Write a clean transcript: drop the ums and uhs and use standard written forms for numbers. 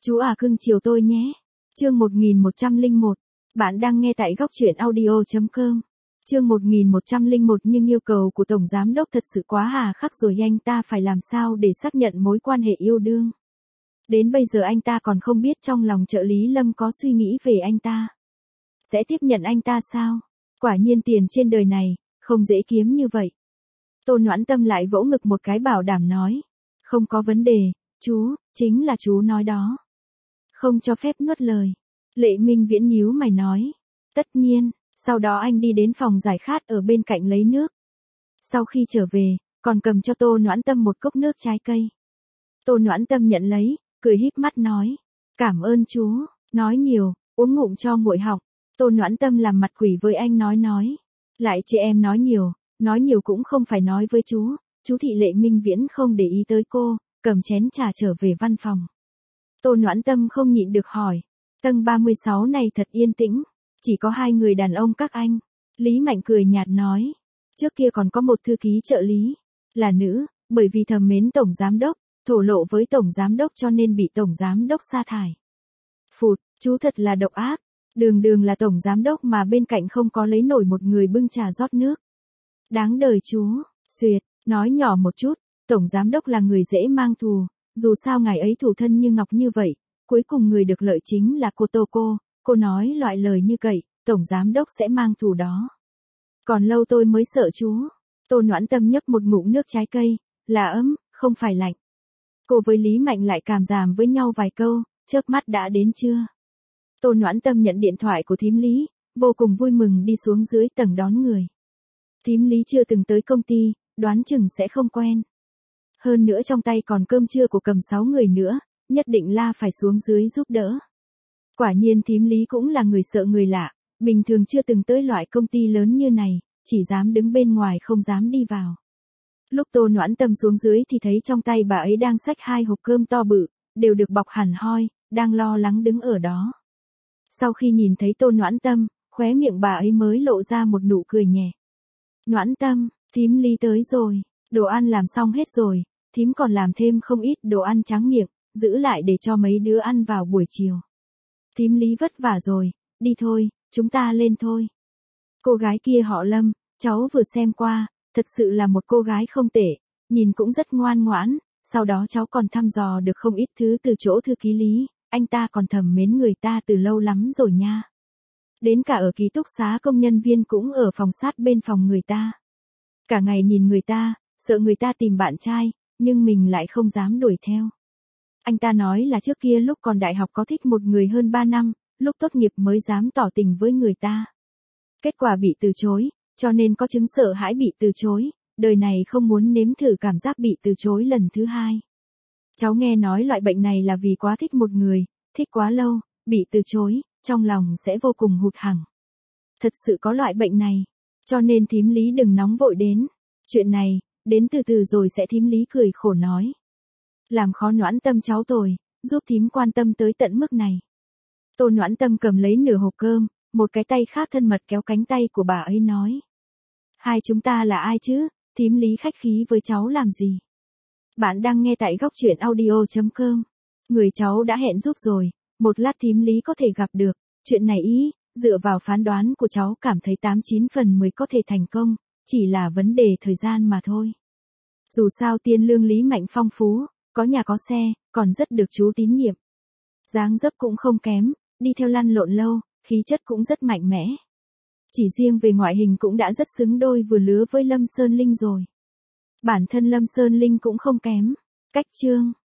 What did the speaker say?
Chú à cưng chiều tôi nhé. Chương 1101. Bạn đang nghe tại góc truyện audio.com. Chương 1101 nhưng yêu cầu của Tổng Giám Đốc thật sự quá hà khắc rồi, anh ta phải làm sao để xác nhận mối quan hệ yêu đương. Đến bây giờ anh ta còn không biết trong lòng trợ lý Lâm có suy nghĩ về anh ta. Sẽ tiếp nhận anh ta sao? Quả nhiên tiền trên đời này, không dễ kiếm như vậy. Tô Noãn Tâm lại vỗ ngực một cái bảo đảm nói. Không có vấn đề, chú, chính là chú nói đó. Không cho phép nuốt lời. Lệ Minh Viễn nhíu mày nói. Tất nhiên, sau đó anh đi đến phòng giải khát ở bên cạnh lấy nước. Sau khi trở về, còn cầm cho Tô Noãn Tâm một cốc nước trái cây. Tô Noãn Tâm nhận lấy, cười híp mắt nói. Cảm ơn chú, nói nhiều, uống ngụm cho nguội họng. Tô Noãn Tâm làm mặt quỷ với anh nói. Lại chị em nói nhiều cũng không phải nói với chú thị Lệ Minh Viễn không để ý tới cô, cầm chén trà trở về văn phòng. Tô Noãn Tâm không nhịn được hỏi, tầng 36 này thật yên tĩnh, chỉ có hai người đàn ông các anh. Lý Mạnh cười nhạt nói, trước kia còn có một thư ký trợ lý, là nữ, bởi vì thầm mến Tổng Giám Đốc, thổ lộ với Tổng Giám Đốc cho nên bị Tổng Giám Đốc sa thải. Phụt, chú thật là độc ác, đường là Tổng Giám Đốc mà bên cạnh không có lấy nổi một người bưng trà rót nước. Đáng đời chú, xuyệt, nói nhỏ một chút, Tổng Giám Đốc là người dễ mang thù, dù sao ngài ấy thủ thân như ngọc như vậy, cuối cùng người được lợi chính là cô Tô cô nói loại lời như vậy, Tổng Giám Đốc sẽ mang thù đó. Còn lâu tôi mới sợ chú. Tô Noãn Tâm nhấp một ngụm nước trái cây, là ấm, không phải lạnh. Cô với Lý Mạnh lại cảm giảm với nhau vài câu, chớp mắt đã đến chưa. Tô Noãn Tâm nhận điện thoại của thím Lý, vô cùng vui mừng đi xuống dưới tầng đón người. Thím Lý chưa từng tới công ty, đoán chừng sẽ không quen. Hơn nữa trong tay còn cơm trưa của cầm 6 người nữa, nhất định là phải xuống dưới giúp đỡ. Quả nhiên thím Lý cũng là người sợ người lạ, bình thường chưa từng tới loại công ty lớn như này, chỉ dám đứng bên ngoài không dám đi vào. Lúc Tô Noãn Tâm xuống dưới thì thấy trong tay bà ấy đang xách 2 hộp cơm to bự, đều được bọc hẳn hoi, đang lo lắng đứng ở đó. Sau khi nhìn thấy Tô Noãn Tâm, khóe miệng bà ấy mới lộ ra một nụ cười nhẹ. Noãn Tâm, thím Lý tới rồi, đồ ăn làm xong hết rồi, thím còn làm thêm không ít đồ ăn tráng miệng, giữ lại để cho mấy đứa ăn vào buổi chiều. Thím Lý vất vả rồi, đi thôi, chúng ta lên thôi. Cô gái kia họ Lâm, cháu vừa xem qua, thật sự là một cô gái không tệ, nhìn cũng rất ngoan ngoãn, sau đó cháu còn thăm dò được không ít thứ từ chỗ thư ký Lý, anh ta còn thầm mến người ta từ lâu lắm rồi nha. Đến cả ở ký túc xá công nhân viên cũng ở phòng sát bên phòng người ta. Cả ngày nhìn người ta, sợ người ta tìm bạn trai, nhưng mình lại không dám đuổi theo. Anh ta nói là trước kia lúc còn đại học có thích một người hơn 3 năm, lúc tốt nghiệp mới dám tỏ tình với người ta. Kết quả bị từ chối, cho nên có chứng sợ hãi bị từ chối, đời này không muốn nếm thử cảm giác bị từ chối lần thứ hai. Cháu nghe nói loại bệnh này là vì quá thích một người, thích quá lâu, bị từ chối, trong lòng sẽ vô cùng hụt hẫng. Thật sự có loại bệnh này, cho nên thím Lý đừng nóng vội đến. Chuyện này, đến từ từ rồi sẽ, thím Lý cười khổ nói. Làm khó Noãn Tâm cháu tôi, giúp thím quan tâm tới tận mức này. Tô Noãn Tâm cầm lấy nửa hộp cơm, một cái tay khác thân mật kéo cánh tay của bà ấy nói. Hai chúng ta là ai chứ, thím Lý khách khí với cháu làm gì? Bạn đang nghe tại góc truyện audio.com. Người cháu đã hẹn giúp rồi, một lát thím Lý có thể gặp được, chuyện này ý, dựa vào phán đoán của cháu cảm thấy 89 phần 10 có thể thành công, chỉ là vấn đề thời gian mà thôi. Dù sao tiền lương Lý Mạnh phong phú, có nhà có xe, còn rất được chú tín nhiệm. Dáng dấp cũng không kém, đi theo lăn lộn lâu, khí chất cũng rất mạnh mẽ. Chỉ riêng về ngoại hình cũng đã rất xứng đôi vừa lứa với Lâm Sơn Linh rồi. Bản thân Lâm Sơn Linh cũng không kém. Cách chương